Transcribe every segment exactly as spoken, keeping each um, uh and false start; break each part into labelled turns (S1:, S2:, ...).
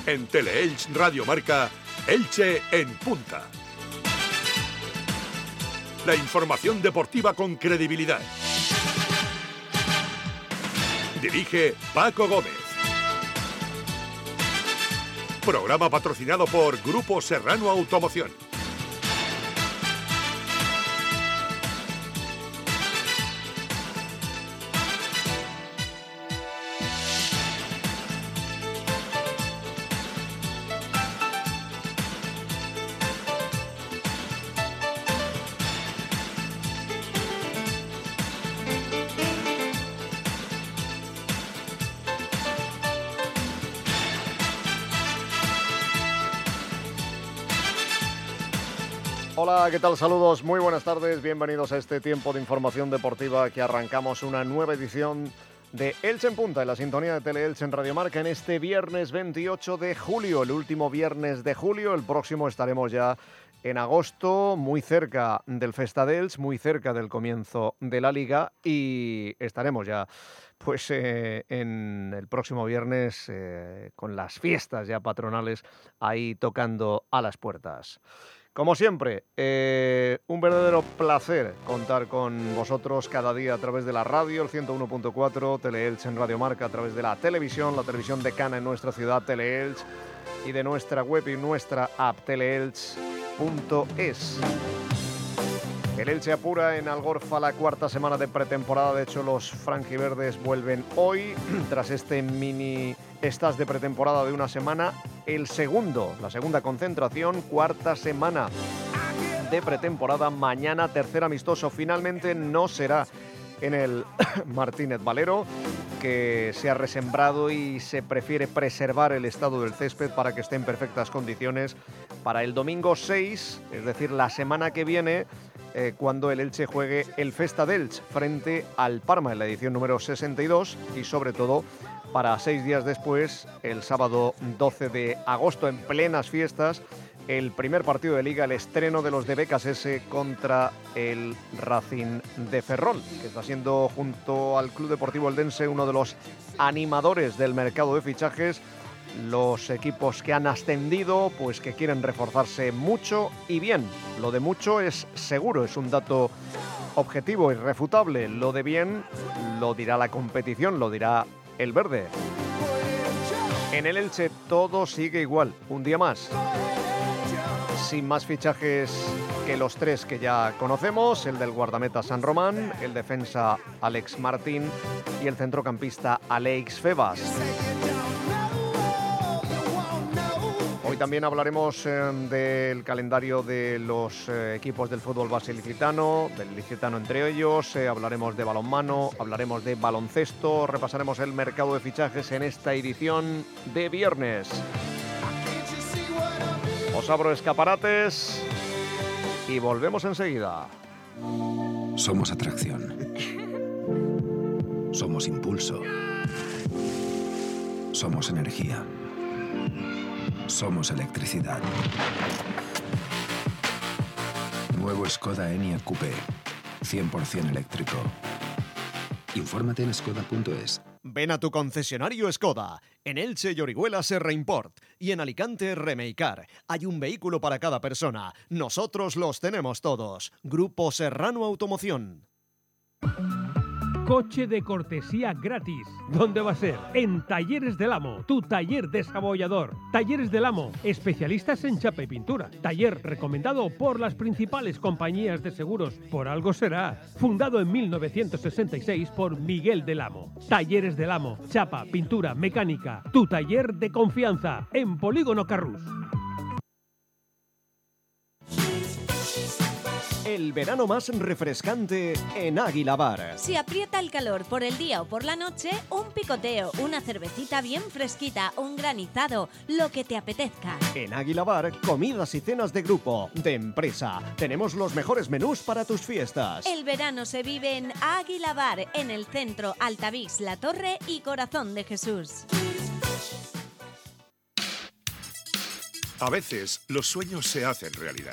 S1: En Teleelch Radio Marca, Elche en punta. La información deportiva con credibilidad. Dirige Paco Gómez. Programa patrocinado por Grupo Serrano Automoción.
S2: Hola, ¿qué tal? Saludos, muy buenas tardes, bienvenidos a este tiempo de información deportiva que arrancamos una nueva edición de Elche en Punta, en la sintonía de Teleelch en Radio Marca en este viernes veintiocho de julio, el último viernes de julio. El próximo estaremos ya en agosto, muy cerca del Festa d'Elx, muy cerca del comienzo de la Liga, y estaremos ya pues eh, en el próximo viernes eh, con las fiestas ya patronales ahí tocando a las puertas. Como siempre, eh, un verdadero placer contar con vosotros cada día a través de la radio, el ciento uno punto cuatro, Teleelch en Radio Marca, a través de la televisión, la televisión decana en nuestra ciudad, Teleelch, y de nuestra web y nuestra app, teleelch punto es. El Elche apura en Algorfa la cuarta semana de pretemporada. De hecho, los franjiverdes vuelven hoy, tras este mini estás de pretemporada de una semana. El segundo, la segunda concentración, cuarta semana de pretemporada. Mañana, tercer amistoso. Finalmente no será en el Martínez Valero, que se ha resembrado y se prefiere preservar el estado del césped para que esté en perfectas condiciones para el domingo seis, es decir, la semana que viene, eh, cuando el Elche juegue el Festa d'Elx frente al Parma en la edición número sesenta y dos, y sobre todo para seis días después, el sábado doce de agosto, en plenas fiestas, el primer partido de Liga, el estreno de los de B K S S contra el Racing de Ferrol, que está siendo, junto al Club Deportivo Eldense, uno de los animadores del mercado de fichajes. Los equipos que han ascendido, pues que quieren reforzarse mucho y bien. Lo de mucho es seguro, es un dato objetivo, irrefutable. Lo de bien lo dirá la competición, lo dirá el verde. En el Elche todo sigue igual, un día más. Sin más fichajes que los tres que ya conocemos, el del guardameta San Román, el defensa Alex Martín y el centrocampista Alex Febas. Hoy también hablaremos eh, del calendario de los eh, equipos del fútbol base ilicitano, del ilicitano entre ellos, eh, hablaremos de balonmano, hablaremos de baloncesto, repasaremos el mercado de fichajes en esta edición de viernes. Os abro escaparates y volvemos enseguida.
S3: Somos atracción. Somos impulso. Somos energía. Somos electricidad. Nuevo Skoda Enyaq Coupé. cien por ciento eléctrico. Infórmate en skoda punto es.
S4: Ven a tu concesionario Skoda. En Elche y Orihuela Serra Import. Y en Alicante Remeicar. Hay un vehículo para cada persona. Nosotros los tenemos todos. Grupo Serrano Automoción.
S5: Coche de cortesía gratis. ¿Dónde va a ser? En Talleres del Amo, tu taller desabollador. Talleres del Amo, especialistas en chapa y pintura. Taller recomendado por las principales compañías de seguros. Por algo será. Fundado en mil novecientos sesenta y seis por Miguel del Amo. Talleres del Amo, chapa, pintura, mecánica. Tu taller de confianza. En Polígono Carrús.
S4: El verano más refrescante en Águila Bar.
S6: Si aprieta el calor por el día o por la noche, un picoteo, una cervecita bien fresquita, un granizado, lo que te apetezca.
S4: En Águila Bar, comidas y cenas de grupo, de empresa. Tenemos los mejores menús para tus fiestas.
S6: El verano se vive en Águila Bar, en el centro, Altavix, La Torre y Corazón de Jesús.
S1: A veces los sueños se hacen realidad.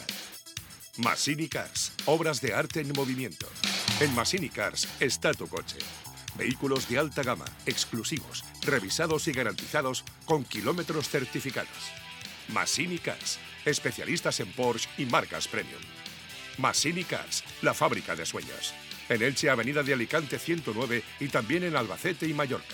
S1: Massini Cars, obras de arte en movimiento. En Massini Cars está tu coche. Vehículos de alta gama, exclusivos, revisados y garantizados con kilómetros certificados. Massini Cars, especialistas en Porsche y marcas premium. Massini Cars, la fábrica de sueños. En Elche, Avenida de Alicante ciento nueve y también en Albacete y Mallorca.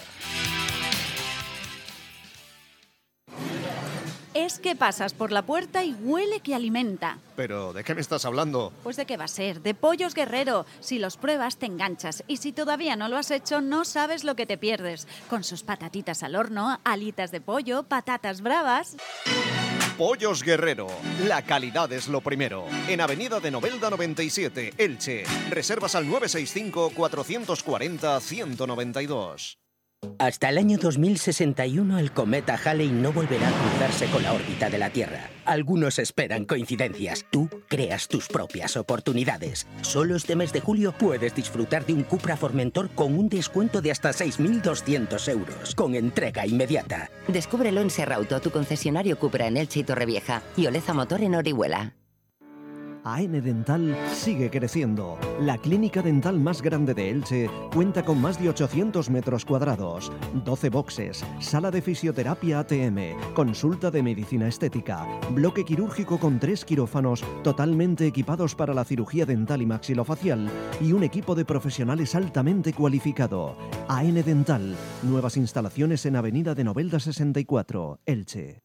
S7: Es que pasas por la puerta y huele que alimenta.
S2: ¿Pero de qué me estás hablando?
S7: Pues ¿de qué va a ser? De Pollos Guerrero. Si los pruebas te enganchas y si todavía no lo has hecho no sabes lo que te pierdes. Con sus patatitas al horno, alitas de pollo, patatas bravas...
S4: Pollos Guerrero, la calidad es lo primero. En Avenida de Novelda noventa y siete, Elche. Reservas al nueve seis cinco, cuatro cuatro cero, uno nueve dos.
S8: Hasta el año dos mil sesenta y uno el cometa Halley no volverá a cruzarse con la órbita de la Tierra. Algunos esperan coincidencias. Tú creas tus propias oportunidades. Solo este mes de julio puedes disfrutar de un Cupra Formentor con un descuento de hasta seis mil doscientos euros, con entrega inmediata.
S9: Descúbrelo en Serrauto, tu concesionario Cupra en Elche y Torrevieja, y Oleza Motor en Orihuela.
S4: A N Dental sigue creciendo. La clínica dental más grande de Elche cuenta con más de ochocientos metros cuadrados, doce boxes, sala de fisioterapia A T M, consulta de medicina estética, bloque quirúrgico con tres quirófanos totalmente equipados para la cirugía dental y maxilofacial y un equipo de profesionales altamente cualificado. A N Dental, nuevas instalaciones en Avenida de Novelda sesenta y cuatro, Elche.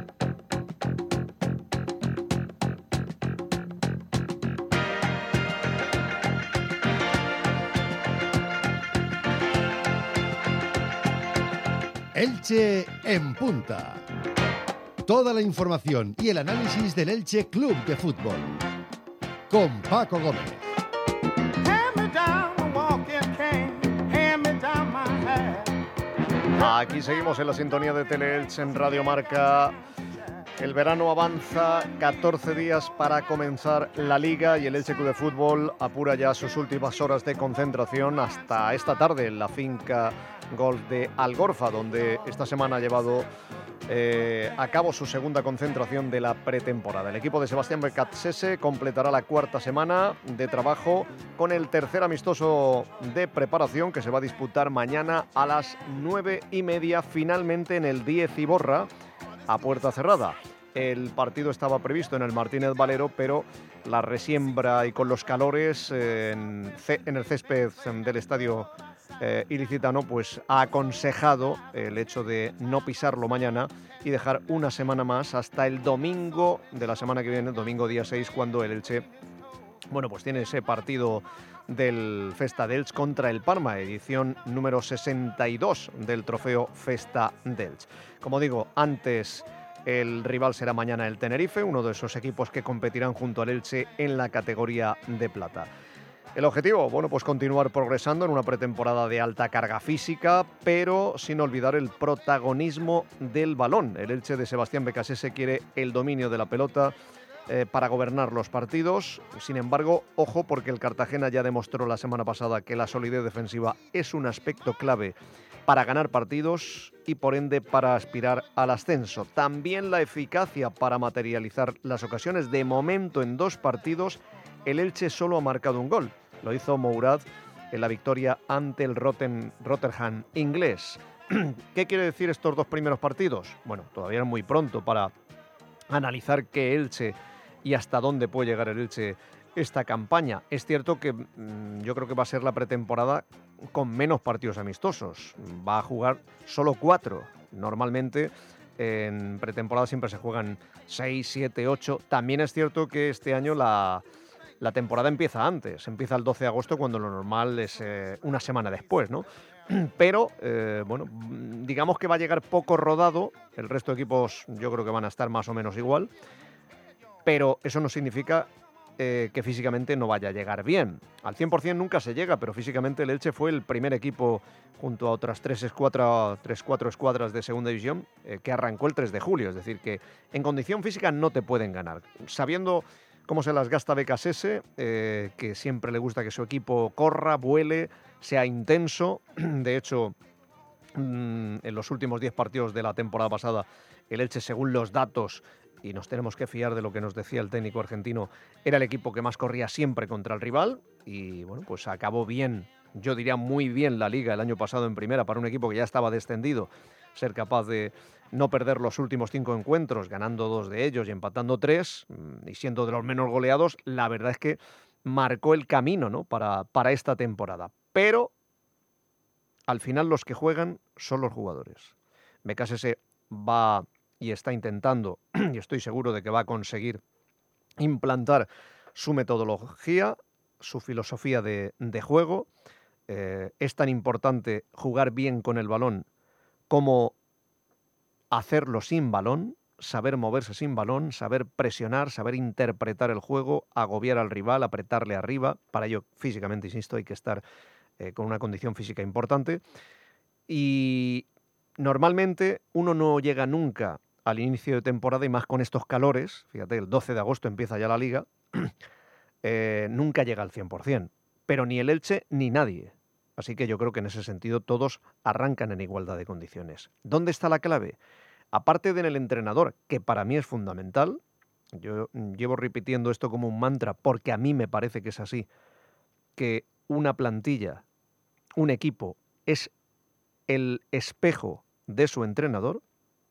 S10: Elche en punta. Toda la información y el análisis del Elche Club de Fútbol. Con Paco Gómez.
S2: Aquí seguimos en la sintonía de Tele-Elche en Radio Marca. El verano avanza, catorce días para comenzar la Liga y el Elche Club de Fútbol apura ya sus últimas horas de concentración hasta esta tarde en la finca Golf de Algorfa, donde esta semana ha llevado eh, a cabo su segunda concentración de la pretemporada. El equipo de Sebastián Becassese completará la cuarta semana de trabajo con el tercer amistoso de preparación que se va a disputar mañana a las nueve y media, finalmente en el Díez Iborra, a puerta cerrada. El partido estaba previsto en el Martínez Valero, pero la resiembra y con los calores eh, en, en el césped del estadio eh, ilicitano, pues ha aconsejado el hecho de no pisarlo mañana y dejar una semana más hasta el domingo de la semana que viene, el domingo día seis, cuando el Elche, bueno, pues tiene ese partido del Festa d'Elche contra el Parma, edición número sesenta y dos del trofeo Festa d'Elche. Como digo, antes el rival será mañana el Tenerife, uno de esos equipos que competirán junto al Elche en la categoría de plata. El objetivo, bueno, pues continuar progresando en una pretemporada de alta carga física, pero sin olvidar el protagonismo del balón. El Elche de Sebastián Becassese quiere el dominio de la pelota eh, para gobernar los partidos. Sin embargo, ojo, porque el Cartagena ya demostró la semana pasada que la solidez defensiva es un aspecto clave para ganar partidos y por ende para aspirar al ascenso. También la eficacia para materializar las ocasiones. De momento, en dos partidos, el Elche solo ha marcado un gol. Lo hizo Mourad en la victoria ante el Rotten, Rotherham inglés. ¿Qué quiere decir estos dos primeros partidos? Bueno, todavía es muy pronto para analizar qué Elche y hasta dónde puede llegar el Elche esta campaña. Es cierto que mmm, yo creo que va a ser la pretemporada con menos partidos amistosos. Va a jugar solo cuatro. Normalmente en pretemporada siempre se juegan seis, siete, ocho. También es cierto que este año la, la temporada empieza antes. Empieza el doce de agosto, cuando lo normal es eh, una semana después, ¿no? Pero, eh, bueno, digamos que va a llegar poco rodado. El resto de equipos yo creo que van a estar más o menos igual. Pero eso no significa Eh, que físicamente no vaya a llegar bien. Al cien por cien nunca se llega, pero físicamente el Elche fue el primer equipo, junto a otras tres, escuadra, tres cuatro escuadras de segunda división, eh, que arrancó el tres de julio. Es decir, que en condición física no te pueden ganar. Sabiendo cómo se las gasta Becassese, eh, que siempre le gusta que su equipo corra, vuele, sea intenso. De hecho, mmm, en los últimos diez partidos de la temporada pasada, el Elche, según los datos, y nos tenemos que fiar de lo que nos decía el técnico argentino, era el equipo que más corría siempre contra el rival y bueno, pues acabó bien yo diría muy bien la Liga el año pasado en primera para un equipo que ya estaba descendido, ser capaz de no perder los últimos cinco encuentros, ganando dos de ellos y empatando tres, y siendo de los menos goleados, la verdad es que marcó el camino, ¿no?, para, para esta temporada. Pero al final los que juegan son los jugadores. B K S S va y está intentando, y estoy seguro de que va a conseguir implantar su metodología, su filosofía de, de juego. Eh, es tan importante jugar bien con el balón como hacerlo sin balón, saber moverse sin balón, saber presionar, saber interpretar el juego, agobiar al rival, apretarle arriba. Para ello, físicamente, insisto, hay que estar eh, con una condición física importante. Y normalmente uno no llega nunca al inicio de temporada, y más con estos calores, fíjate, el doce de agosto empieza ya la Liga, eh, nunca llega al cien por cien, pero ni el Elche ni nadie. Así que yo creo que en ese sentido todos arrancan en igualdad de condiciones. ¿Dónde está la clave? Aparte de en el entrenador, que para mí es fundamental, yo llevo repitiendo esto como un mantra porque a mí me parece que es así, que una plantilla, un equipo, es el espejo de su entrenador,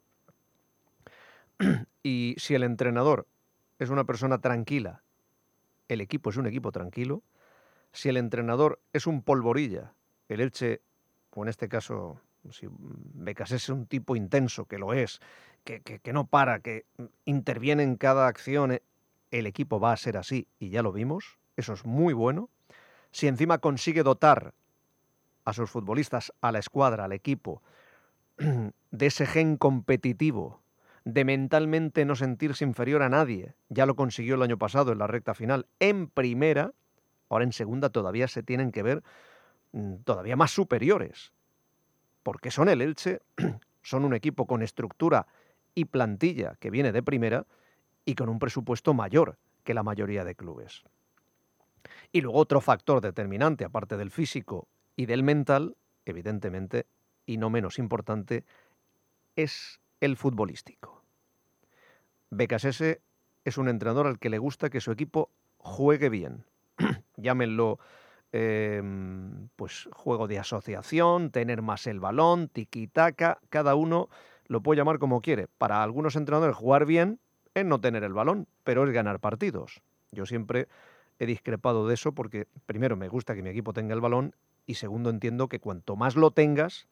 S2: y si el entrenador es una persona tranquila, el equipo es un equipo tranquilo. Si el entrenador es un polvorilla, el Elche, o en este caso, si B K S S es un tipo intenso, que lo es, que, que, que no para, que interviene en cada acción, el equipo va a ser así, y ya lo vimos, eso es muy bueno. Si encima consigue dotar a sus futbolistas, a la escuadra, al equipo, de ese gen competitivo, de mentalmente no sentirse inferior a nadie, ya lo consiguió el año pasado en la recta final, en primera, ahora en segunda todavía se tienen que ver todavía más superiores, porque son el Elche, son un equipo con estructura y plantilla que viene de primera y con un presupuesto mayor que la mayoría de clubes. Y luego otro factor determinante, aparte del físico y del mental, evidentemente, y no menos importante, es el futbolístico. B K S S es un entrenador al que le gusta que su equipo juegue bien. Llámenlo eh, pues juego de asociación, tener más el balón, tiki-taka, cada uno lo puede llamar como quiere. Para algunos entrenadores jugar bien es no tener el balón, pero es ganar partidos. Yo siempre he discrepado de eso porque, primero, me gusta que mi equipo tenga el balón y, segundo, entiendo que cuanto más lo tengas,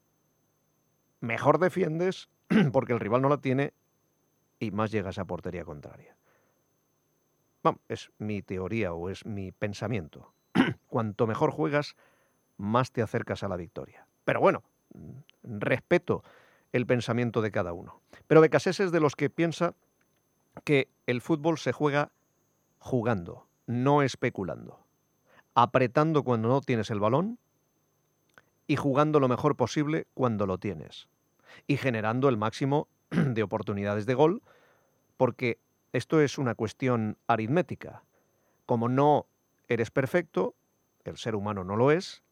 S2: mejor defiendes porque el rival no la tiene y más llegas a portería contraria. Bueno, es mi teoría o es mi pensamiento. Cuanto mejor juegas, más te acercas a la victoria. Pero bueno, respeto el pensamiento de cada uno. Pero B K S S es de los que piensa que el fútbol se juega jugando, no especulando, apretando cuando no tienes el balón y jugando lo mejor posible cuando lo tienes, y generando el máximo de oportunidades de gol, porque esto es una cuestión aritmética. Como no eres perfecto, el ser humano no lo es,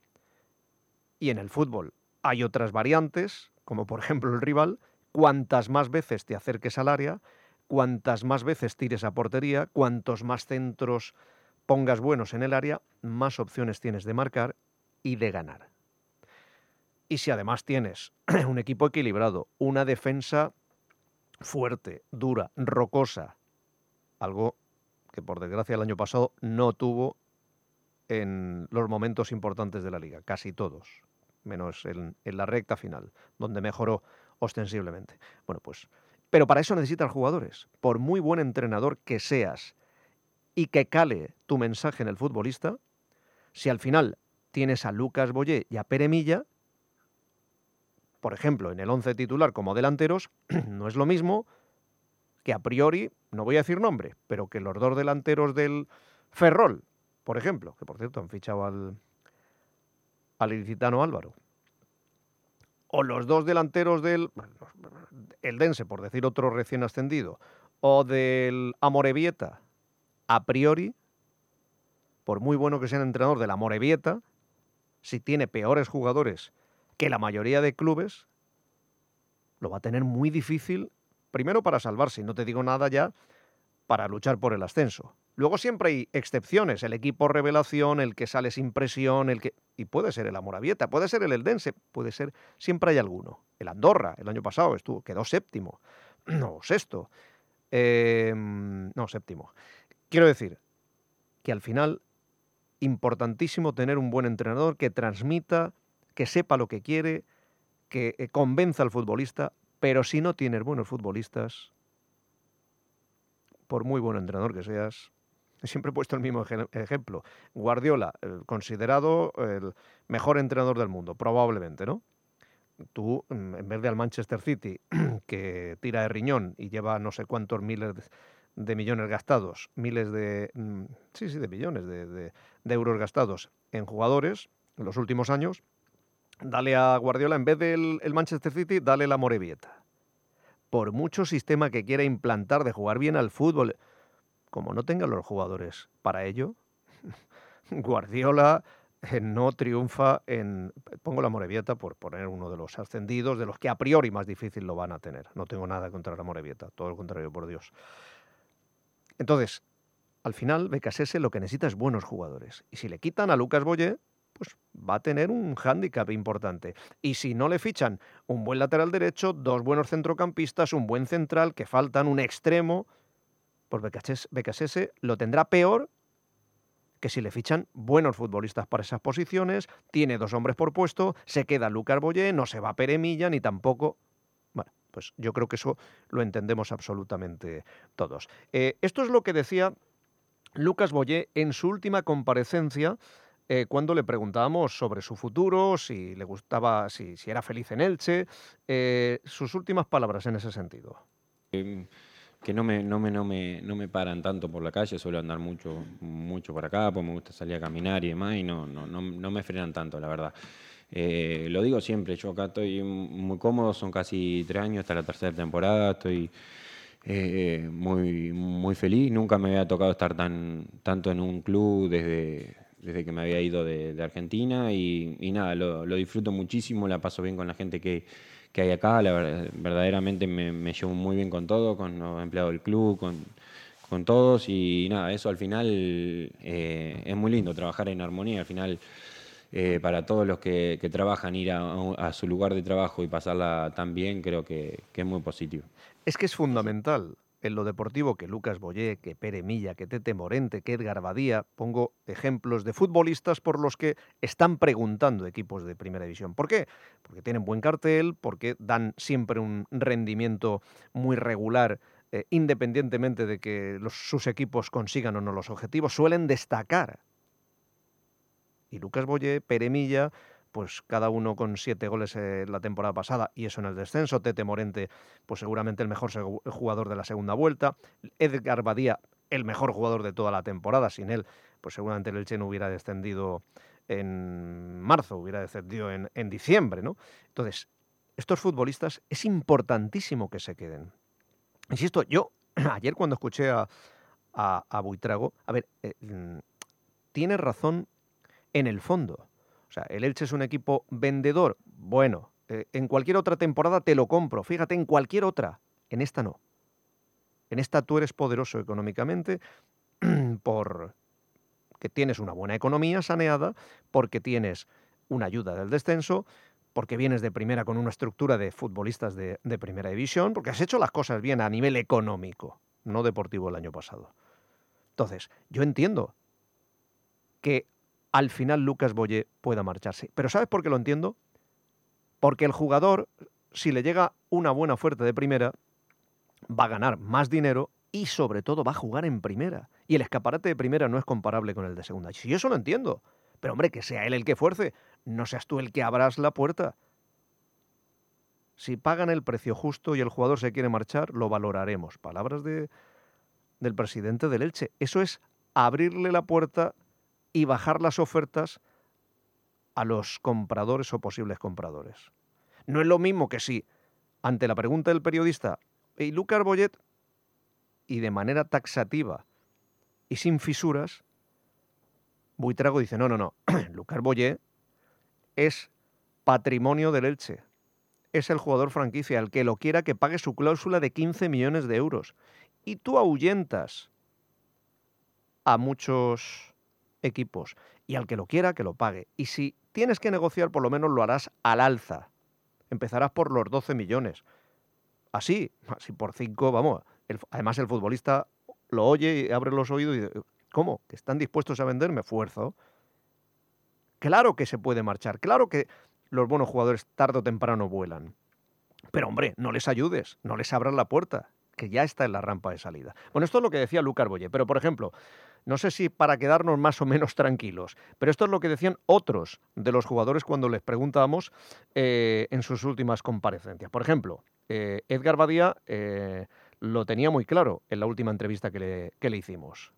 S2: y en el fútbol hay otras variantes, como por ejemplo el rival, cuantas más veces te acerques al área, cuantas más veces tires a portería, cuantos más centros pongas buenos en el área, más opciones tienes de marcar y de ganar. Y si además tienes un equipo equilibrado, una defensa fuerte, dura, rocosa, algo que por desgracia el año pasado no tuvo en los momentos importantes de la Liga, casi todos, menos en, en la recta final, donde mejoró ostensiblemente. Bueno, pues, pero para eso necesitas jugadores. Por muy buen entrenador que seas y que cale tu mensaje en el futbolista, si al final tienes a Lucas Boyé y a Pere Milla, por ejemplo, en el once titular como delanteros, no es lo mismo que a priori, no voy a decir nombre, pero que los dos delanteros del Ferrol, por ejemplo, que por cierto han fichado al, al ilicitano Álvaro, o los dos delanteros del Eldense, por decir otro recién ascendido, o del Amorebieta, a priori, por muy bueno que sea el entrenador del Amorebieta, si tiene peores jugadores que la mayoría de clubes, lo va a tener muy difícil, primero para salvarse, y no te digo nada ya, para luchar por el ascenso. Luego siempre hay excepciones, el equipo revelación, el que sale sin presión, el que y puede ser el Amorebieta, puede ser el Eldense, puede ser, siempre hay alguno. El Andorra, el año pasado estuvo, quedó séptimo, no, sexto, eh, no, séptimo. Quiero decir que al final, importantísimo tener un buen entrenador que transmita, que sepa lo que quiere, que eh, convenza al futbolista, pero si no tienes buenos futbolistas, por muy buen entrenador que seas, siempre he puesto el mismo ej- ejemplo. Guardiola, eh, considerado el mejor entrenador del mundo, probablemente, ¿no? Tú, mm, en vez de al Manchester City, que tira de riñón y lleva no sé cuántos miles de, de millones gastados, miles de, mm, sí, sí, de millones de, de- de euros gastados en jugadores en los últimos años, dale a Guardiola, en vez del el Manchester City, dale la Amorebieta. Por mucho sistema que quiera implantar de jugar bien al fútbol, como no tengan los jugadores para ello, Guardiola eh, no triunfa en... Pongo la Amorebieta por poner uno de los ascendidos, de los que a priori más difícil lo van a tener. No tengo nada contra la Amorebieta, todo lo contrario, por Dios. Entonces, al final, Becasese lo que necesita es buenos jugadores. Y si le quitan a Lucas Boyé, pues va a tener un hándicap importante. Y si no le fichan un buen lateral derecho, dos buenos centrocampistas, un buen central, que faltan un extremo, pues Becasese, Becasese lo tendrá peor que si le fichan buenos futbolistas para esas posiciones, tiene dos hombres por puesto, se queda Lucas Boyé, no se va Pere Milla, ni tampoco... Bueno, pues yo creo que eso lo entendemos absolutamente todos. Eh, esto es lo que decía Lucas Boyé en su última comparecencia, eh, cuando le preguntábamos sobre su futuro, si le gustaba, si, si era feliz en Elche, eh, sus últimas palabras en ese sentido.
S11: Eh, que no me, no, me, no, me, no me paran tanto por la calle, suelo andar mucho, mucho por acá, porque me gusta salir a caminar y demás, y no, no, no, no me frenan tanto, la verdad. Eh, lo digo siempre, yo acá estoy muy cómodo, son casi tres años, hasta la tercera temporada, estoy eh, muy, muy feliz, nunca me había tocado estar tan, tanto en un club desde, desde que me había ido de, de Argentina, y, y nada, lo, lo disfruto muchísimo, la paso bien con la gente que que hay acá, la verdad, verdaderamente me, me llevo muy bien con todo, con los empleados del club, con, con todos, y nada, eso al final eh, es muy lindo, trabajar en armonía, al final eh, para todos los que, que trabajan, ir a, a su lugar de trabajo y pasarla tan bien, creo que, que es muy positivo.
S2: Es que es fundamental en lo deportivo que Lucas Boyé, que Pere Milla, que Tete Morente, que Edgar Badía, pongo ejemplos de futbolistas por los que están preguntando equipos de primera división. ¿Por qué? Porque tienen buen cartel, porque dan siempre un rendimiento muy regular, eh, independientemente de que los, sus equipos consigan o no los objetivos, suelen destacar. Y Lucas Boyé, Pere Milla, pues cada uno con siete goles eh, la temporada pasada, y eso en el descenso. Tete Morente, pues seguramente el mejor jugador de la segunda vuelta. Edgar Badía, el mejor jugador de toda la temporada. Sin él, pues seguramente el Elche no hubiera descendido en marzo, hubiera descendido en, en diciembre, ¿no? Entonces, estos futbolistas es importantísimo que se queden. Insisto, yo ayer cuando escuché a, a, a Buitrago, a ver, eh, tiene razón en el fondo. O sea, el Elche es un equipo vendedor. Bueno, eh, en cualquier otra temporada te lo compro. Fíjate, en cualquier otra. En esta no. En esta tú eres poderoso económicamente porque tienes una buena economía saneada, porque tienes una ayuda del descenso, porque vienes de primera con una estructura de futbolistas de, de primera división, porque has hecho las cosas bien a nivel económico, no deportivo el año pasado. Entonces, yo entiendo que al final Lucas Boyé pueda marcharse. ¿Pero sabes por qué lo entiendo? Porque el jugador, si le llega una buena oferta de primera, va a ganar más dinero y sobre todo va a jugar en primera. Y el escaparate de primera no es comparable con el de segunda. Si yo eso lo entiendo. Pero hombre, que sea él el que fuerce, no seas tú el que abras la puerta. Si pagan el precio justo y el jugador se quiere marchar, lo valoraremos. Palabras de, del presidente del Elche. Eso es abrirle la puerta y bajar las ofertas a los compradores o posibles compradores. No es lo mismo que si, ante la pregunta del periodista, ¿y Lucas Boyé? Y de manera taxativa y sin fisuras, Buitrago dice, no, no, no, Lucas Boyé es patrimonio del Elche. Es el jugador franquicia, el que lo quiera que pague su cláusula de quince millones de euros. Y tú ahuyentas a muchos equipos. Y al que lo quiera, que lo pague. Y si tienes que negociar, por lo menos lo harás al alza. Empezarás por los doce millones. Así, así por cinco, vamos. El, además, el futbolista lo oye y abre los oídos y dice, ¿cómo? ¿Que están dispuestos a vender? Me esfuerzo. Claro que se puede marchar. Claro que los buenos jugadores tarde o temprano vuelan. Pero, hombre, no les ayudes, no les abras la puerta, que ya está en la rampa de salida. Bueno, esto es lo que decía Lucas Boyer, pero, por ejemplo, no sé si para quedarnos más o menos tranquilos, pero esto es lo que decían otros de los jugadores cuando les preguntábamos eh, en sus últimas comparecencias. Por ejemplo, eh, Edgar Badía eh, lo tenía muy claro en la última entrevista que le, que le hicimos.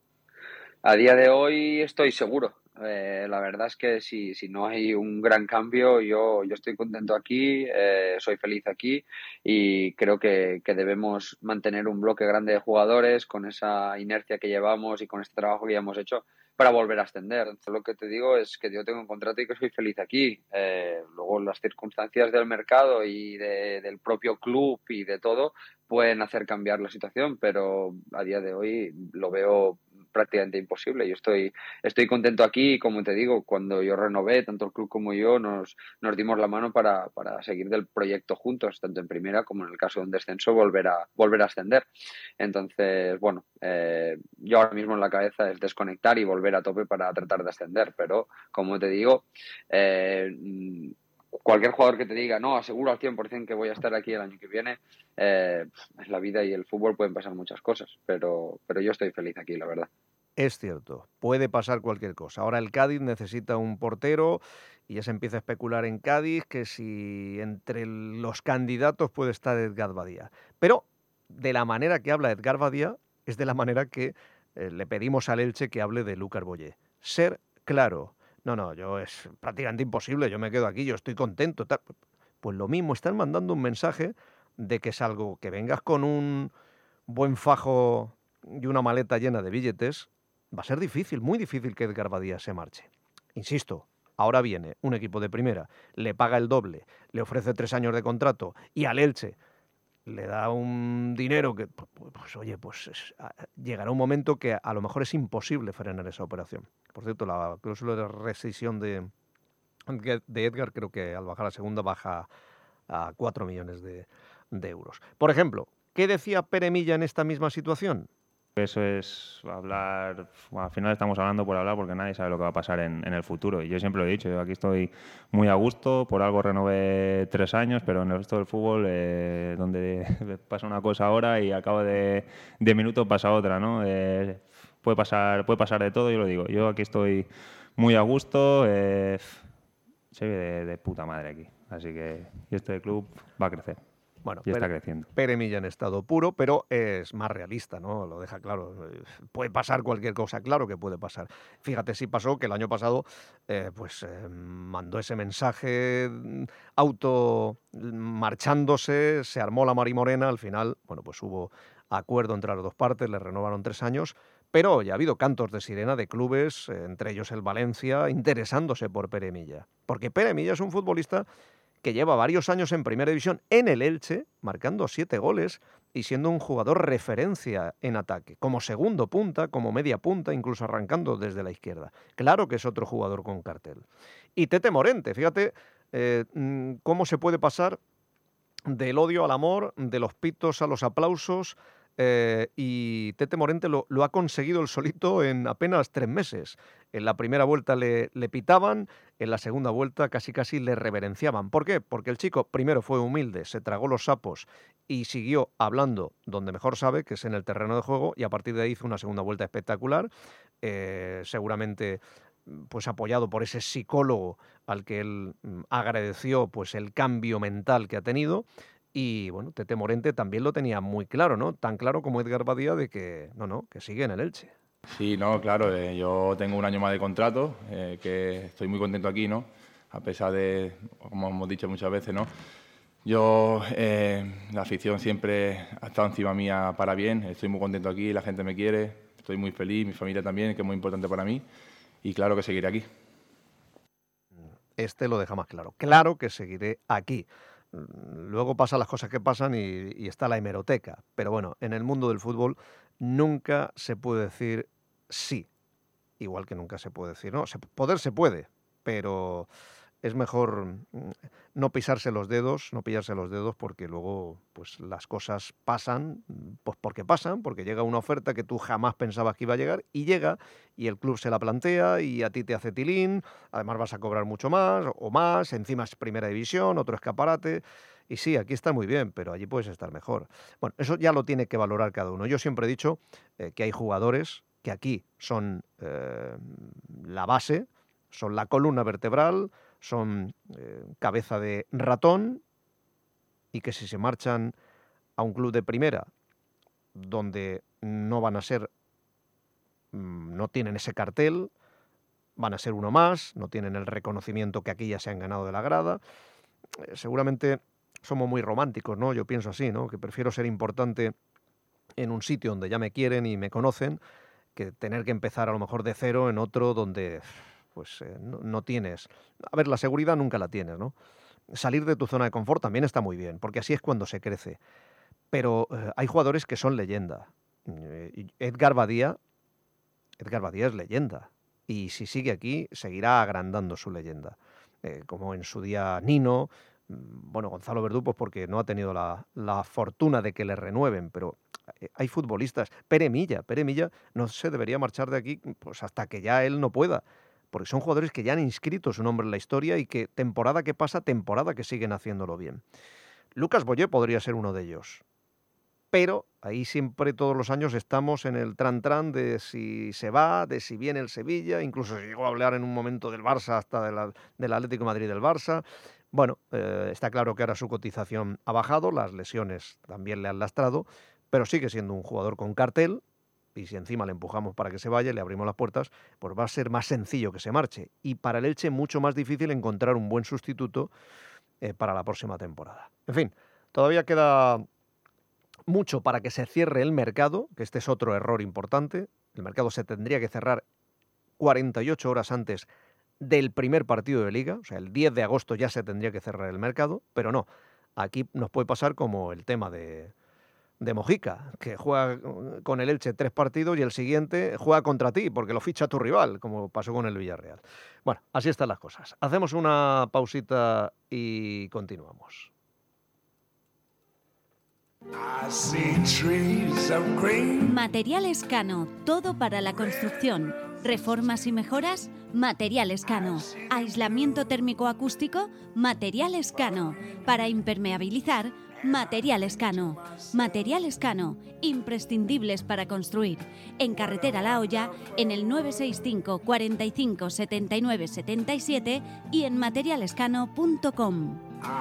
S12: A día de hoy estoy seguro. Eh, la verdad es que si, si no hay un gran cambio, yo, yo estoy contento aquí, eh, soy feliz aquí y creo que, que debemos mantener un bloque grande de jugadores con esa inercia que llevamos y con este trabajo que ya hemos hecho para volver a ascender. Entonces, lo que te digo es que yo tengo un contrato y que soy feliz aquí. Eh, luego las circunstancias del mercado y de, del propio club y de todo pueden hacer cambiar la situación, pero a día de hoy lo veo prácticamente imposible. Yo estoy, estoy contento aquí y, como te digo, cuando yo renové, tanto el club como yo nos, nos dimos la mano para, para seguir del proyecto juntos, tanto en primera como en el caso de un descenso, volver a, volver a ascender. Entonces, bueno, eh, yo ahora mismo en la cabeza es desconectar y volver a tope para tratar de ascender, pero como te digo, eh, cualquier jugador que te diga, no, aseguro al cien por ciento que voy a estar aquí el año que viene, eh, en la vida y el fútbol pueden pasar muchas cosas, pero, pero yo estoy feliz aquí, la verdad.
S2: Es cierto, puede pasar cualquier cosa. Ahora el Cádiz necesita un portero y ya se empieza a especular en Cádiz que si entre los candidatos puede estar Edgar Badía. Pero de la manera que habla Edgar Badía es de la manera que eh, le pedimos al Elche que hable de Lucas Boyer. Ser claro. No, no, yo es prácticamente imposible, yo me quedo aquí, yo estoy contento. Tal. Pues lo mismo, están mandando un mensaje de que es algo, que vengas con un buen fajo y una maleta llena de billetes, va a ser difícil, muy difícil que Edgar Badía se marche. Insisto, ahora viene un equipo de primera, le paga el doble, le ofrece tres años de contrato y al Elche le da un dinero que, pues, pues oye, pues es, llegará un momento que a lo mejor es imposible frenar esa operación. Por cierto, la cláusula de rescisión de, de Edgar creo que al bajar a segunda baja a cuatro millones de, de euros. Por ejemplo, ¿qué decía Pere Milla en esta misma situación?
S13: Eso es hablar, bueno, al final estamos hablando por hablar porque nadie sabe lo que va a pasar en, en el futuro. Y yo siempre lo he dicho, yo aquí estoy muy a gusto, por algo renové tres años, pero en el resto del fútbol, eh, donde pasa una cosa ahora y al cabo de, de minutos pasa otra, ¿no? Eh, puede pasar, puede pasar de todo, yo lo digo. Yo aquí estoy muy a gusto, eh, se ve de, de puta madre aquí. Así que este club va a crecer.
S2: Bueno,
S13: ya está
S2: Pere,
S13: creciendo.
S2: Pere Milla en estado puro, pero es más realista, ¿no? Lo deja claro. Puede pasar cualquier cosa, claro que puede pasar. Fíjate si pasó que el año pasado eh, pues eh, mandó ese mensaje auto marchándose, se armó la marimorena, al final, bueno, pues hubo acuerdo entre las dos partes, le renovaron tres años, pero ya ha habido cantos de sirena de clubes, eh, entre ellos el Valencia, interesándose por Pere Milla. Porque Pere Milla es un futbolista que lleva varios años en Primera División en el Elche, marcando siete goles y siendo un jugador referencia en ataque, como segundo punta, como media punta, incluso arrancando desde la izquierda. Claro que es otro jugador con cartel. Y Tete Morente, fíjate eh, cómo se puede pasar del odio al amor, de los pitos a los aplausos, eh, y Tete Morente lo, lo ha conseguido él solito en apenas tres meses. En la primera vuelta le, le pitaban, en la segunda vuelta casi casi le reverenciaban. ¿Por qué? Porque el chico primero fue humilde, se tragó los sapos y siguió hablando donde mejor sabe, que es en el terreno de juego, y a partir de ahí hizo una segunda vuelta espectacular, eh, seguramente pues apoyado por ese psicólogo al que él agradeció pues el cambio mental que ha tenido. Y bueno, Tete Morente también lo tenía muy claro, ¿no? Tan claro como Edgar Badía de que no, no, que sigue en el Elche.
S14: Sí, no, claro, eh, yo tengo un año más de contrato, eh, que estoy muy contento aquí, ¿no? A pesar de, como hemos dicho muchas veces, ¿no? Yo, eh, la afición siempre ha estado encima mía para bien, estoy muy contento aquí, la gente me quiere, estoy muy feliz, mi familia también, que es muy importante para mí, y claro que seguiré aquí.
S2: Este lo deja más claro, claro que seguiré aquí. Luego pasan las cosas que pasan y, y está la hemeroteca, pero bueno, en el mundo del fútbol nunca se puede decir sí igual que nunca se puede decir, no, se, poder se puede, pero es mejor no pisarse los dedos, no pillarse los dedos, porque luego pues las cosas pasan, pues porque pasan, porque llega una oferta que tú jamás pensabas que iba a llegar y llega, y el club se la plantea y a ti te hace tilín, además vas a cobrar mucho más o más, encima es primera división, otro escaparate, y sí, aquí está muy bien, pero allí puedes estar mejor. Bueno, eso ya lo tiene que valorar cada uno. Yo siempre he dicho eh, que hay jugadores que aquí son eh, la base, son la columna vertebral, son eh, cabeza de ratón, y que si se marchan a un club de primera donde no van a ser, no tienen ese cartel, van a ser uno más, no tienen el reconocimiento que aquí ya se han ganado de la grada, eh, seguramente somos muy románticos, ¿no? Yo pienso así, ¿no? Que prefiero ser importante en un sitio donde ya me quieren y me conocen, que tener que empezar a lo mejor de cero en otro donde pues eh, no, no tienes... A ver, la seguridad nunca la tienes, ¿no? Salir de tu zona de confort también está muy bien, porque así es cuando se crece. Pero eh, hay jugadores que son leyenda. Eh, Edgar Badía, Edgar Badía es leyenda. Y si sigue aquí, seguirá agrandando su leyenda. Eh, como en su día Nino, bueno, Gonzalo Verdú, pues porque no ha tenido la, la fortuna de que le renueven, pero hay futbolistas. Pere Milla, Pere Milla no se debería marchar de aquí pues hasta que ya él no pueda, porque son jugadores que ya han inscrito su nombre en la historia y que temporada que pasa, temporada que siguen haciéndolo bien. Lucas Boyé podría ser uno de ellos, pero ahí siempre todos los años estamos en el tran-tran de si se va, de si viene el Sevilla, incluso se llegó a hablar en un momento del Barça, hasta de la, del Atlético de Madrid del Barça. Bueno, eh, está claro que ahora su cotización ha bajado, las lesiones también le han lastrado, pero sigue siendo un jugador con cartel, y si encima le empujamos para que se vaya, le abrimos las puertas, pues va a ser más sencillo que se marche. Y para el Elche mucho más difícil encontrar un buen sustituto eh, para la próxima temporada. En fin, todavía queda mucho para que se cierre el mercado, que este es otro error importante. El mercado se tendría que cerrar cuarenta y ocho horas antes del primer partido de Liga, o sea, el diez de agosto ya se tendría que cerrar el mercado, pero no. Aquí nos puede pasar como el tema de... de Mojica, que juega con el Elche tres partidos y el siguiente juega contra ti porque lo ficha tu rival, como pasó con el Villarreal. Bueno, así están las cosas. Hacemos una pausita y continuamos.
S7: Materiales Cano, todo para la construcción. Reformas y mejoras, Materiales Cano. Aislamiento térmico acústico, Materiales Cano. Para impermeabilizar, Materiales Cano. Materiales Cano, imprescindibles para construir. En Carretera La Hoya, en el nueve seis cinco, cuarenta y cinco, setenta y nueve, setenta y siete y en materialescano punto com.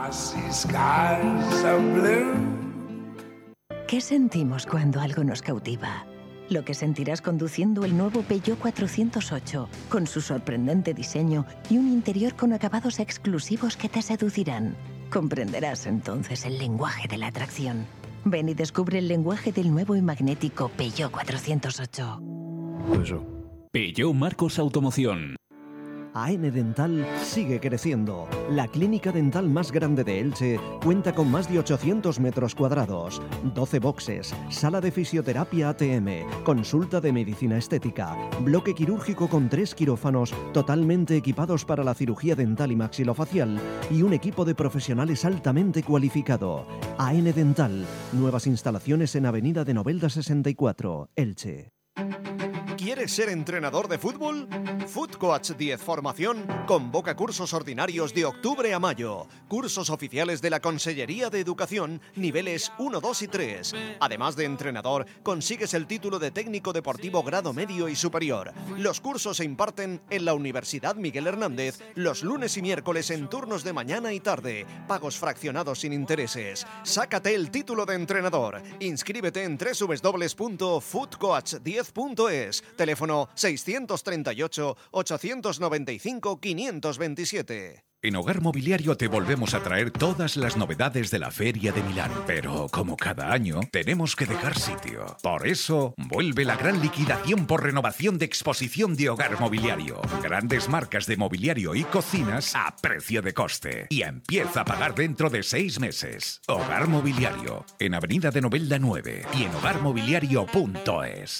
S15: ¿Qué sentimos cuando algo nos cautiva? Lo que sentirás conduciendo el nuevo Peugeot cuatrocientos ocho, con su sorprendente diseño y un interior con acabados exclusivos que te seducirán. Comprenderás entonces el lenguaje de la atracción. Ven y descubre el lenguaje del nuevo y magnético Peugeot cuatrocientos ocho.
S16: Eso. Peugeot Marcos Automoción.
S4: A N Dental sigue creciendo. La clínica dental más grande de Elche cuenta con más de ochocientos metros cuadrados, doce boxes, sala de fisioterapia A T M, consulta de medicina estética, bloque quirúrgico con tres quirófanos totalmente equipados para la cirugía dental y maxilofacial y un equipo de profesionales altamente cualificado. A N Dental, nuevas instalaciones en Avenida de Novelda sesenta y cuatro, Elche. ¿Quieres ser entrenador de fútbol? Foot Coach diez Formación convoca cursos ordinarios de octubre a mayo. Cursos oficiales de la Consellería de Educación, niveles uno, dos y tres. Además de entrenador, consigues el título de técnico deportivo grado medio y superior. Los cursos se imparten en la Universidad Miguel Hernández los lunes y miércoles en turnos de mañana y tarde. Pagos fraccionados sin intereses. Sácate el título de entrenador. Inscríbete en doble u doble u doble u punto foot coach diez punto es. Teléfono seiscientos treinta y ocho, ochocientos noventa y cinco, quinientos veintisiete.
S17: En Hogar Mobiliario te volvemos a traer todas las novedades de la Feria de Milán. Pero, como cada año, tenemos que dejar sitio. Por eso, vuelve la gran liquidación por renovación de exposición de Hogar Mobiliario. Grandes marcas de mobiliario y cocinas a precio de coste. Y empieza a pagar dentro de seis meses. Hogar Mobiliario, en Avenida de Novelda nueve y en hogar mobiliario punto es.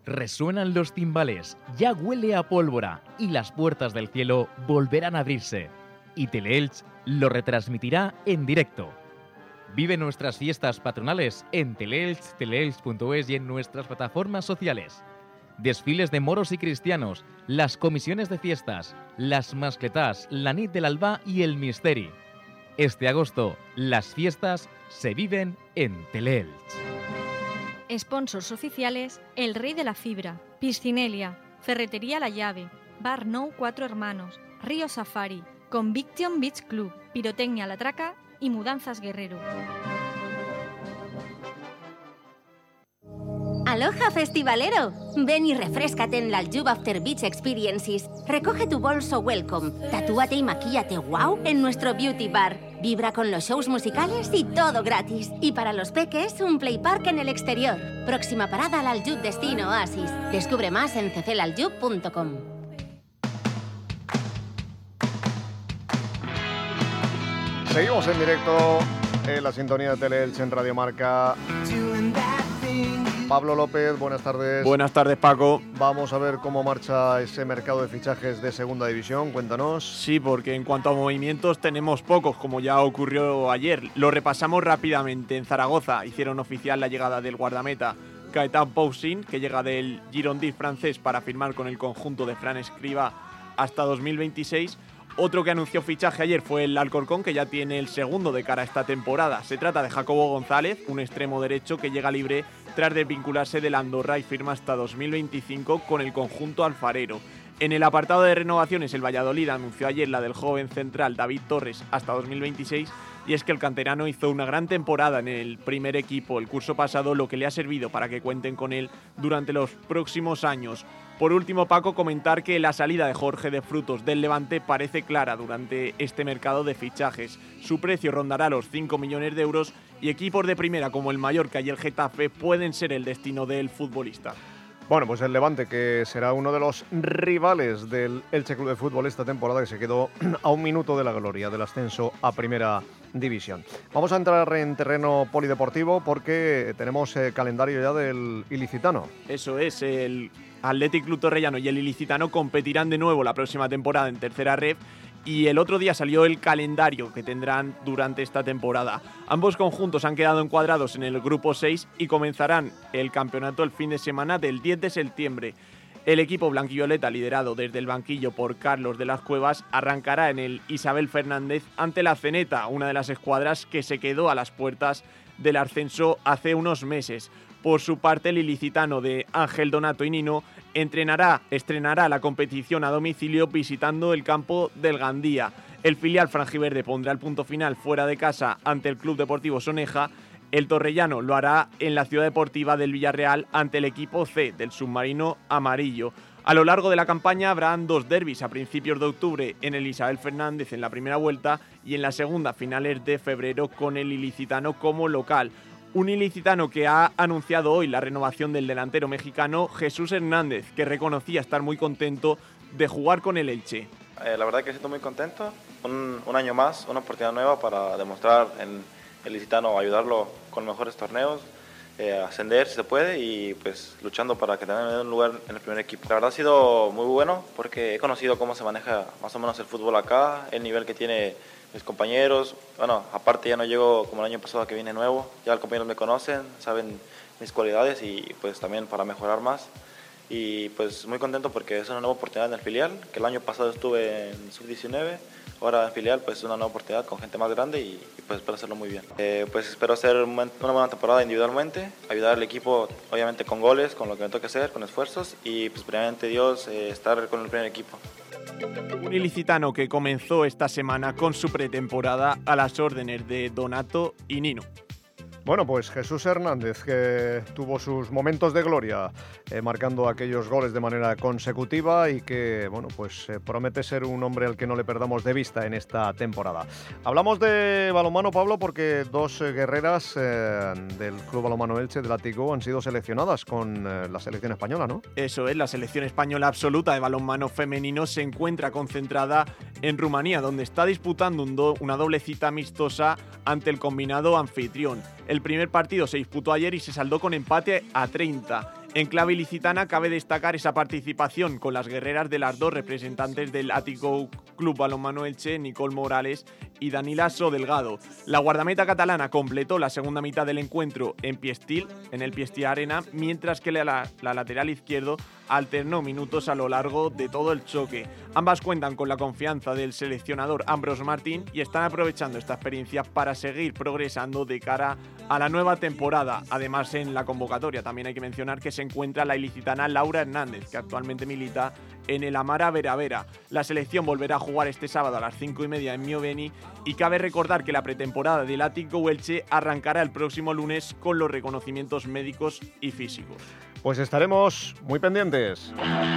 S18: Resuenan los timbales, ya huele a pólvora y las puertas del cielo volverán a abrirse. Y Teleelch lo retransmitirá en directo. Vive nuestras fiestas patronales en Teleelch, teleelch punto es y en nuestras plataformas sociales. Desfiles de moros y cristianos, las comisiones de fiestas, las mascletás, la nit del Albá y el misteri. Este agosto, las fiestas se viven en Teleelch.
S19: Sponsors oficiales: El Rey de la Fibra, Piscinelia, Ferretería La Llave, Bar Nou Cuatro Hermanos, Río Safari, Conviction Beach Club, Pirotecnia La Traca y Mudanzas Guerrero.
S20: ¡Aloha, festivalero! Ven y refréscate en la Aljub After Beach Experiences. Recoge tu bolso Welcome, tatúate y maquíllate wow en nuestro Beauty Bar. Vibra con los shows musicales y todo gratis. Y para los peques, un play park en el exterior. Próxima parada al Aljub Destino Oasis. Descubre más en c c l aljub punto com.
S2: Seguimos en directo en la sintonía de Teleelch en Radio Marca. Pablo López, buenas tardes.
S21: Buenas tardes, Paco.
S2: Vamos a ver cómo marcha ese mercado de fichajes de Segunda División. Cuéntanos.
S21: Sí, porque en cuanto a movimientos tenemos pocos, como ya ocurrió ayer. Lo repasamos rápidamente. En Zaragoza hicieron oficial la llegada del guardameta Gaëtan Poussin, que llega del Girondins francés para firmar con el conjunto de Fran Escribá hasta dos mil veintiséis. Otro que anunció fichaje ayer fue el Alcorcón, que ya tiene el segundo de cara a esta temporada. Se trata de Jacobo González, un extremo derecho que llega libre tras desvincularse del Andorra y firma hasta dos mil veinticinco con el conjunto alfarero. En el apartado de renovaciones, el Valladolid anunció ayer la del joven central David Torres hasta dos mil veintiséis, y es que el canterano hizo una gran temporada en el primer equipo el curso pasado, lo que le ha servido para que cuenten con él durante los próximos años. Por último, Paco, comentar que la salida de Jorge de Frutos del Levante parece clara durante este mercado de fichajes. Su precio rondará los cinco millones de euros y equipos de primera como el Mallorca y el Getafe pueden ser el destino del futbolista.
S2: Bueno, pues el Levante, que será uno de los rivales del Elche Club de Fútbol esta temporada, que se quedó a un minuto de la gloria del ascenso a Primera División. Vamos a entrar en terreno polideportivo porque tenemos eh, calendario ya del ilicitano.
S21: Eso es, el Athletic Club Torrellano y el ilicitano competirán de nuevo la próxima temporada en Tercera Ref. Y el otro día salió el calendario que tendrán durante esta temporada. Ambos conjuntos han quedado encuadrados en el grupo seis y comenzarán el campeonato el fin de semana del diez de septiembre. El equipo blanquivioleta, liderado desde el banquillo por Carlos de las Cuevas, arrancará en el Isabel Fernández ante la Ceneta, una de las escuadras que se quedó a las puertas del ascenso hace unos meses. Por su parte, el ilicitano de Ángel Donato y Nino entrenará, estrenará la competición a domicilio visitando el campo del Gandía. El filial franjiverde pondrá el punto final fuera de casa ante el Club Deportivo Soneja. El torrellano lo hará en la Ciudad Deportiva del Villarreal ante el equipo C del submarino amarillo. A lo largo de la campaña habrán dos derbis a principios de octubre en el Isabel Fernández en la primera vuelta y en la segunda finales de febrero con el ilicitano como local. Un ilicitano que ha anunciado hoy la renovación del delantero mexicano Jesús Hernández, que reconocía estar muy contento de jugar con el Elche.
S22: Eh, la verdad que siento muy contento, un, un año más, una oportunidad nueva para demostrar en el ilicitano, ayudarlo con mejores torneos, eh, ascender si se puede y pues luchando para que tenga un lugar en el primer equipo. La verdad ha sido muy bueno porque he conocido cómo se maneja más o menos el fútbol acá, el nivel que tiene mis compañeros. Bueno, aparte ya no llego como el año pasado que vine nuevo, ya los compañeros me conocen, saben mis cualidades y pues también para mejorar más. Y pues muy contento porque es una nueva oportunidad en el filial, que el año pasado estuve en sub diecinueve, ahora en filial pues es una nueva oportunidad con gente más grande y, y pues espero hacerlo muy bien. Eh, pues espero hacer una buena temporada individualmente, ayudar al equipo obviamente con goles, con lo que me toque hacer, con esfuerzos y pues primeramente Dios eh, estar con el primer equipo.
S21: Un ilicitano que comenzó esta semana con su pretemporada a las órdenes de Donato y Nino.
S2: Bueno, pues Jesús Hernández, que tuvo sus momentos de gloria eh, marcando aquellos goles de manera consecutiva y que, bueno, pues eh, promete ser un hombre al que no le perdamos de vista en esta temporada. Hablamos de balonmano, Pablo, porque dos eh, guerreras eh, del Club Balonmano Elche de Látigo han sido seleccionadas con eh, la selección española, ¿no?
S21: Eso es, la selección española absoluta de balonmano femenino se encuentra concentrada en Rumanía, donde está disputando un do- una doble cita amistosa ante el combinado anfitrión. El primer partido se disputó ayer y se saldó con empate a treinta. En clave ilicitana cabe destacar esa participación con las guerreras de las dos representantes del Athletic Club Balonmano Elche, Nicole Morales y Danila So Delgado. La guardameta catalana completó la segunda mitad del encuentro en Piestil, en el Piestil Arena, mientras que la, la, la lateral izquierdo alternó minutos a lo largo de todo el choque. Ambas cuentan con la confianza del seleccionador Ambros Martín y están aprovechando esta experiencia para seguir progresando de cara a la nueva temporada. Además, en la convocatoria también hay que mencionar que se encuentra la ilicitana Laura Hernández, que actualmente milita en el Amara Veravera. La selección volverá a jugar este sábado a las cinco y media en Mioveni y cabe recordar que la pretemporada del Athletic Elche arrancará el próximo lunes con los reconocimientos médicos y físicos.
S2: Pues estaremos muy pendientes.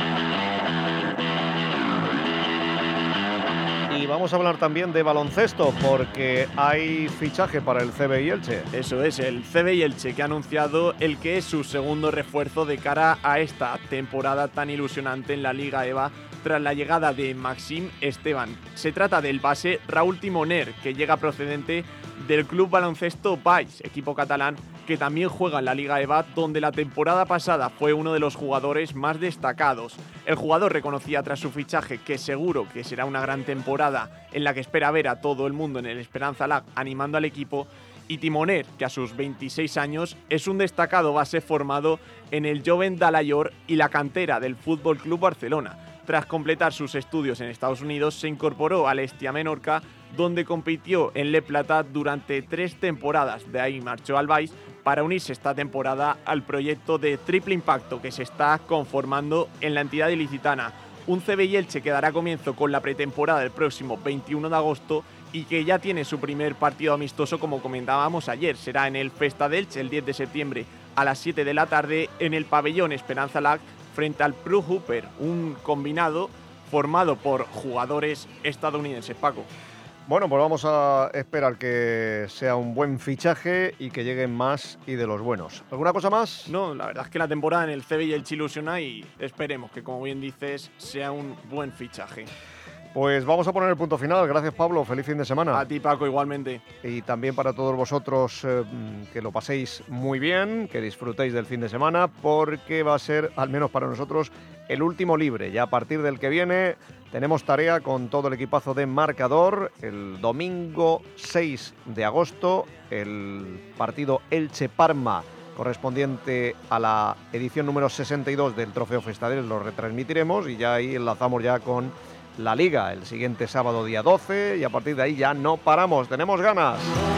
S2: Y vamos a hablar también de baloncesto, porque hay fichaje para el C B I Elche.
S21: Eso es, el C B I Elche, que ha anunciado el que es su segundo refuerzo de cara a esta temporada tan ilusionante en la Liga E V A tras la llegada de Maxim Esteban. Se trata del base Raúl Timoner, que llega procedente del Club Baloncesto Valls, equipo catalán que también juega en la Liga E V A, donde la temporada pasada fue uno de los jugadores más destacados. El jugador reconocía tras su fichaje que seguro que será una gran temporada en la que espera ver a todo el mundo en el Esperanza Lag animando al equipo, y Timoner, que a sus veintiséis años es un destacado base formado en el Jovent Dalayor y la cantera del F C Barcelona. Tras completar sus estudios en Estados Unidos, se incorporó al Estia Menorca, donde compitió en Le Plata durante tres temporadas. De ahí marchó al Valls para unirse esta temporada al proyecto de triple impacto que se está conformando en la entidad ilicitana. Un C B I Elche que dará comienzo con la pretemporada del próximo veintiuno de agosto y que ya tiene su primer partido amistoso, como comentábamos ayer. Será en el Festa de Elche el diez de septiembre a las siete de la tarde en el pabellón Esperanza Lag frente al Pro Hooper, un combinado formado por jugadores estadounidenses. Paco.
S2: Bueno, pues vamos a esperar que sea un buen fichaje y que lleguen más y de los buenos. ¿Alguna cosa más?
S21: No, la verdad es que la temporada en el C B I Elche ilusiona y esperemos que, como bien dices, sea un buen fichaje.
S2: Pues vamos a poner el punto final. Gracias, Pablo. Feliz fin de semana.
S21: A ti, Paco, igualmente.
S2: Y también para todos vosotros, eh, que lo paséis muy bien, que disfrutéis del fin de semana, porque va a ser, al menos para nosotros, el último libre. Ya a partir del que viene tenemos tarea con todo el equipazo de Marcador. El domingo seis de agosto, el partido Elche-Parma, correspondiente a la edición número sesenta y dos del Trofeo Festaderes, lo retransmitiremos y ya ahí enlazamos ya con la Liga el siguiente sábado día doce y a partir de ahí ya no paramos, tenemos ganas.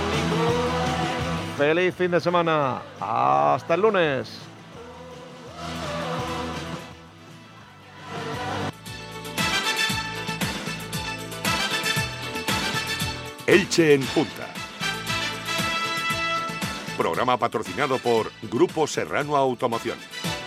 S2: Feliz fin de semana, hasta el lunes.
S1: Elche en Punta. Programa patrocinado por Grupo Serrano Automoción.